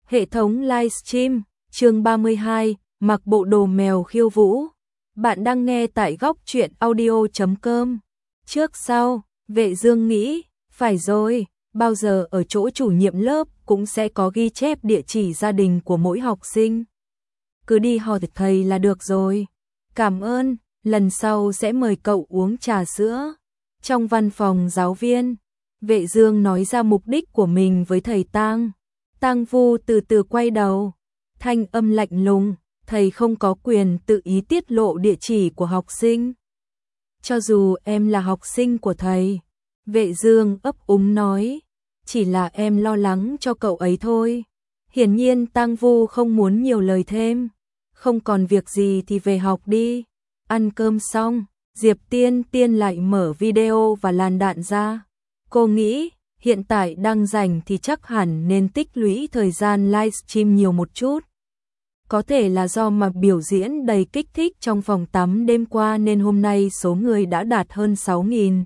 Hệ thống livestream, chương 32, mặc bộ đồ mèo khiêu vũ. Bạn đang nghe tại góc truyện audio.com. Trước sau, Vệ Dương nghĩ, phải rồi, bao giờ ở chỗ chủ nhiệm lớp cũng sẽ có ghi chép địa chỉ gia đình của mỗi học sinh. Cứ đi hỏi thầy là được rồi. Cảm ơn, lần sau sẽ mời cậu uống trà sữa. Trong văn phòng giáo viên, Vệ Dương nói ra mục đích của mình với thầy Tang. Tang Vu từ từ quay đầu, thanh âm lạnh lùng, thầy không có quyền tự ý tiết lộ địa chỉ của học sinh. Cho dù em là học sinh của thầy, Vệ Dương ấp úng nói, chỉ là em lo lắng cho cậu ấy thôi. Hiển nhiên Tang Vu không muốn nhiều lời thêm, không còn việc gì thì về học đi. Ăn cơm xong, Diệp Tiên Tiên lại mở video và làn đạn ra. Cô nghĩ, hiện tại đang rảnh thì chắc hẳn nên tích lũy thời gian livestream nhiều một chút. Có thể là do mà biểu diễn đầy kích thích trong phòng tắm đêm qua nên hôm nay số người đã đạt hơn 6.000.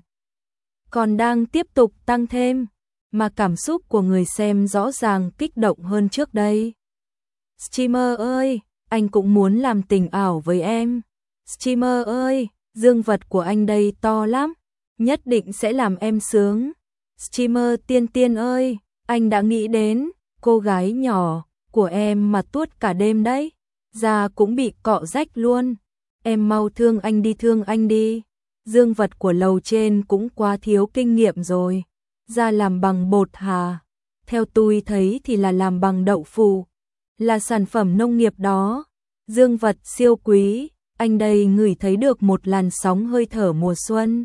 Còn đang tiếp tục tăng thêm, mà cảm xúc của người xem rõ ràng kích động hơn trước đây. Streamer ơi, anh cũng muốn làm tình ảo với em. Streamer ơi, dương vật của anh đây to lắm, nhất định sẽ làm em sướng. Streamer Tiên Tiên ơi, anh đã nghĩ đến cô gái nhỏ của em mà tuốt cả đêm đấy, da cũng bị cọ rách luôn. Em mau thương anh đi. Dương vật của lầu trên cũng quá thiếu kinh nghiệm rồi. Da làm bằng bột hà, theo tôi thấy thì là làm bằng đậu phụ, là sản phẩm nông nghiệp đó. Dương vật siêu quý, anh đây ngửi thấy được một làn sóng hơi thở mùa xuân.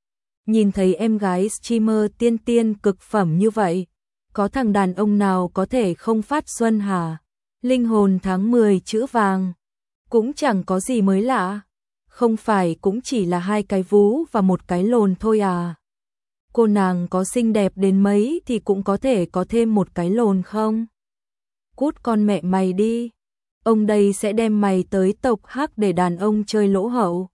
Nhìn thấy em gái streamer Tiên Tiên cực phẩm như vậy, có thằng đàn ông nào có thể không phát xuân hả? Linh hồn tháng 10 chữ vàng, cũng chẳng có gì mới lạ. Không phải cũng chỉ là 2 cái vú và 1 cái lồn thôi à? Cô nàng có xinh đẹp đến mấy thì cũng có thể có thêm 1 cái lồn không? Cút con mẹ mày đi. Ông đây sẽ đem mày tới tộc hắc để đàn ông chơi lỗ hậu.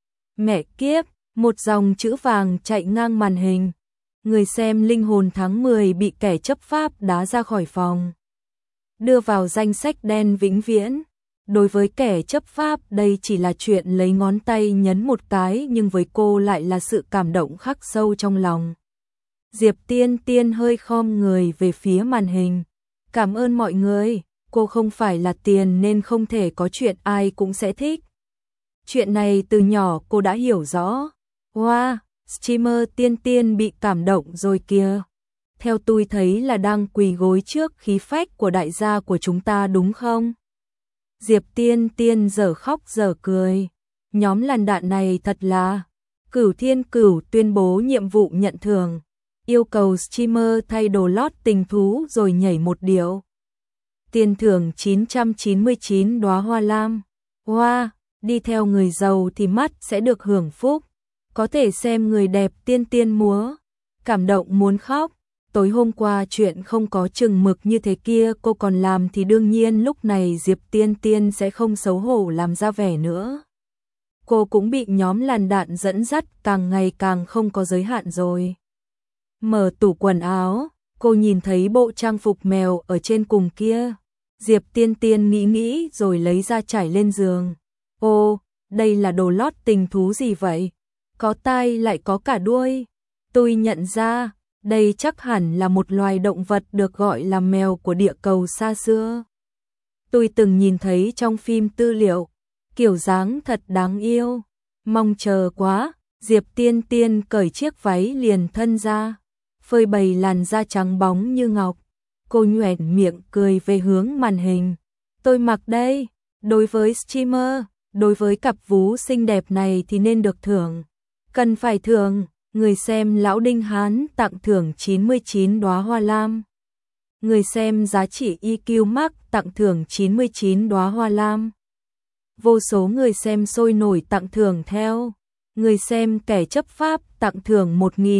Mẹ kiếp, một dòng chữ vàng chạy ngang màn hình. Người xem linh hồn tháng 10 bị kẻ chấp pháp đá ra khỏi phòng, đưa vào danh sách đen vĩnh viễn. Đối với kẻ chấp pháp đây chỉ là chuyện lấy ngón tay nhấn một cái, nhưng với cô lại là sự cảm động khắc sâu trong lòng. Diệp Tiên Tiên hơi khom người về phía màn hình. Cảm ơn mọi người, cô không phải là tiền nên không thể có chuyện ai cũng sẽ thích. Chuyện này từ nhỏ cô đã hiểu rõ. Wow, streamer Tiên Tiên bị cảm động rồi kìa. Theo tôi thấy là đang quỳ gối trước khí phách của đại gia của chúng ta đúng không? Diệp Tiên Tiên dở khóc dở cười. Nhóm làn đạn này thật là Cửu Thiên Cửu tuyên bố nhiệm vụ nhận thưởng, yêu cầu streamer thay đồ lót tình thú rồi nhảy một điệu. Tiền thưởng 999 đóa hoa lam. Hoa, đi theo người giàu thì mắt sẽ được hưởng phúc. Có thể xem người đẹp Tiên Tiên múa. Cảm động muốn khóc. Tối hôm qua chuyện không có chừng mực như thế kia cô còn làm thì đương nhiên lúc này Diệp Tiên Tiên sẽ không xấu hổ làm ra vẻ nữa. Cô cũng bị nhóm làn đạn dẫn dắt càng ngày càng không có giới hạn rồi. Mở tủ quần áo, cô nhìn thấy bộ trang phục mèo ở trên cùng kia. Diệp Tiên Tiên nghĩ rồi lấy ra trải lên giường. Ô, đây là đồ lót tình thú gì vậy? Có tai lại có cả đuôi. Tôi nhận ra, đây chắc hẳn là một loài động vật được gọi là mèo của địa cầu xa xưa. Tôi từng nhìn thấy trong phim tư liệu, kiểu dáng thật đáng yêu. Mong chờ quá, Diệp Tiên Tiên cởi chiếc váy liền thân ra, phơi bày làn da trắng bóng như ngọc. Cô nhoẻn miệng cười về hướng màn hình. Tôi mặc đây, đối với streamer, đối với cặp vú xinh đẹp này thì nên được thưởng. Cần phải thưởng. Người xem Lão Đinh Hán tặng thưởng 99 đóa hoa lam. Người xem giá trị EQ Max tặng thưởng 99 đóa hoa lam. Vô số người xem sôi nổi tặng thưởng theo. Người xem kẻ chấp pháp tặng thưởng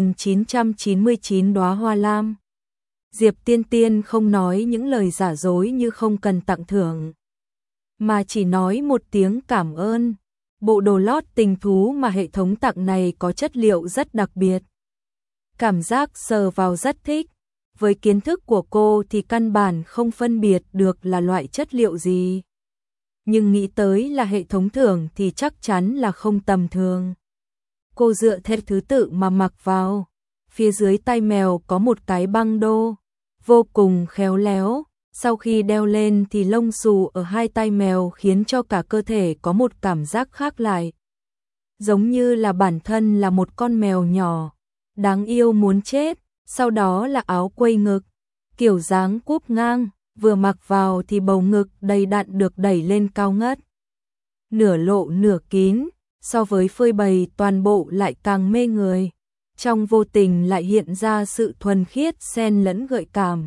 1999 đóa hoa lam. Diệp Tiên Tiên không nói những lời giả dối như không cần tặng thưởng, mà chỉ nói một tiếng cảm ơn. Bộ đồ lót tình thú mà hệ thống tặng này có chất liệu rất đặc biệt. Cảm giác sờ vào rất thích. với kiến thức của cô thì căn bản không phân biệt được là loại chất liệu gì. Nhưng nghĩ tới là hệ thống thưởng thì chắc chắn là không tầm thường. Cô dựa theo thứ tự mà mặc vào. Phía dưới tay mèo có một cái băng đô, vô cùng khéo léo. Sau khi đeo lên thì lông xù ở hai tay mèo khiến cho cả cơ thể có một cảm giác khác lại. Giống như là bản thân là một con mèo nhỏ, đáng yêu muốn chết. Sau đó là áo quây ngực, kiểu dáng cúp ngang, vừa mặc vào thì bầu ngực đầy đặn được đẩy lên cao ngất. Nửa lộ nửa kín, so với phơi bày toàn bộ lại càng mê người. Trong vô tình lại hiện ra sự thuần khiết xen lẫn gợi cảm.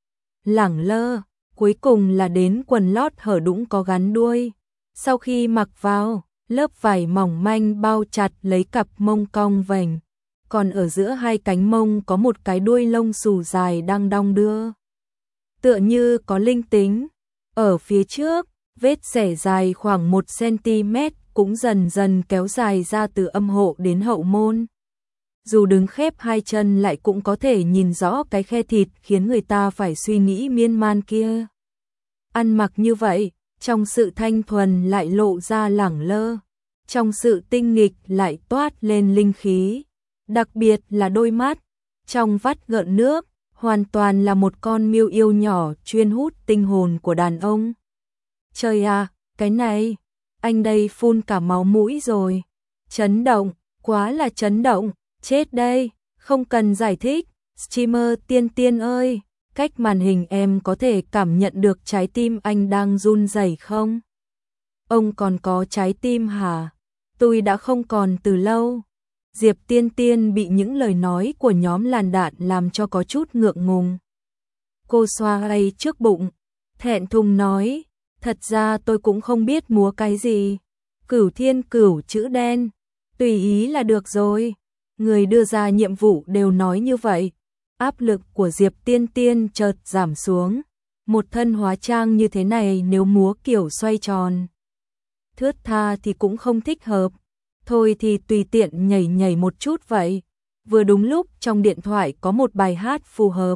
Lẳng lơ, cuối cùng là đến quần lót hở đũng có gắn đuôi. Sau khi mặc vào, lớp vải mỏng manh bao chặt lấy cặp mông cong vành. Còn ở giữa hai cánh mông có một cái đuôi lông xù dài đang đong đưa. Tựa như có linh tính. Ở phía trước, vết xẻ dài khoảng 1 cm cũng dần dần kéo dài ra từ âm hộ đến hậu môn. Dù đứng khép hai chân lại cũng có thể nhìn rõ cái khe thịt khiến người ta phải suy nghĩ miên man kia. Ăn mặc như vậy, trong sự thanh thuần lại lộ ra lẳng lơ, trong sự tinh nghịch lại toát lên linh khí. Đặc biệt là đôi mắt, trong vắt gợn nước, hoàn toàn là một con miêu yêu nhỏ chuyên hút tinh hồn của đàn ông. Trời à, cái này, anh đây phun cả máu mũi rồi. Chấn động, quá là chấn động, chết đây, không cần giải thích. Streamer Tiên Tiên ơi, cách màn hình em có thể cảm nhận được trái tim anh đang run rẩy không? Ông còn có trái tim hả? Tôi đã không còn từ lâu. Diệp Tiên Tiên bị những lời nói của nhóm làn đạn làm cho có chút ngượng ngùng. Cô xoa tay trước bụng, thẹn thùng nói, thật ra tôi cũng không biết múa cái gì. Cửu thiên cửu chữ đen, tùy ý là được rồi. Người đưa ra nhiệm vụ đều nói như vậy. Áp lực của Diệp Tiên Tiên chợt giảm xuống. Một thân hóa trang như thế này nếu múa kiểu xoay tròn thướt tha thì cũng không thích hợp. Thôi thì tùy tiện nhảy nhảy một chút vậy. Vừa đúng lúc trong điện thoại có một bài hát phù hợp.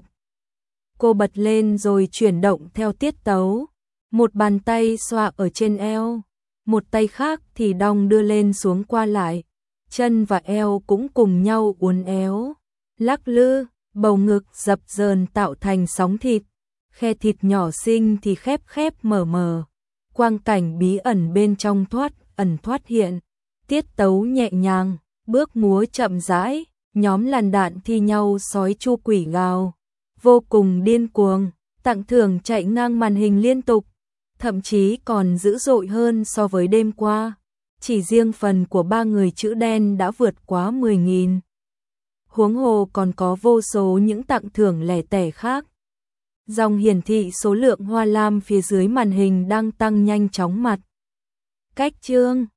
Cô bật lên rồi chuyển động theo tiết tấu. Một bàn tay xoa ở trên eo, một tay khác thì đong đưa lên xuống qua lại. Chân và eo cũng cùng nhau uốn éo, lắc lư, bầu ngực dập dờn tạo thành sóng thịt. Khe thịt nhỏ xinh thì khép khép mở mở. Quang cảnh bí ẩn bên trong thoát ẩn thoát hiện. Tiết tấu nhẹ nhàng, bước múa chậm rãi, nhóm làn đạn thi nhau sói chu quỷ gào. Vô cùng điên cuồng, tặng thưởng chạy ngang màn hình liên tục, thậm chí còn dữ dội hơn so với đêm qua. Chỉ riêng phần của 3 người chữ đen đã vượt quá 10.000. Huống hồ còn có vô số những tặng thưởng lẻ tẻ khác. Dòng hiển thị số lượng hoa lam phía dưới màn hình đang tăng nhanh chóng mặt. Cách chương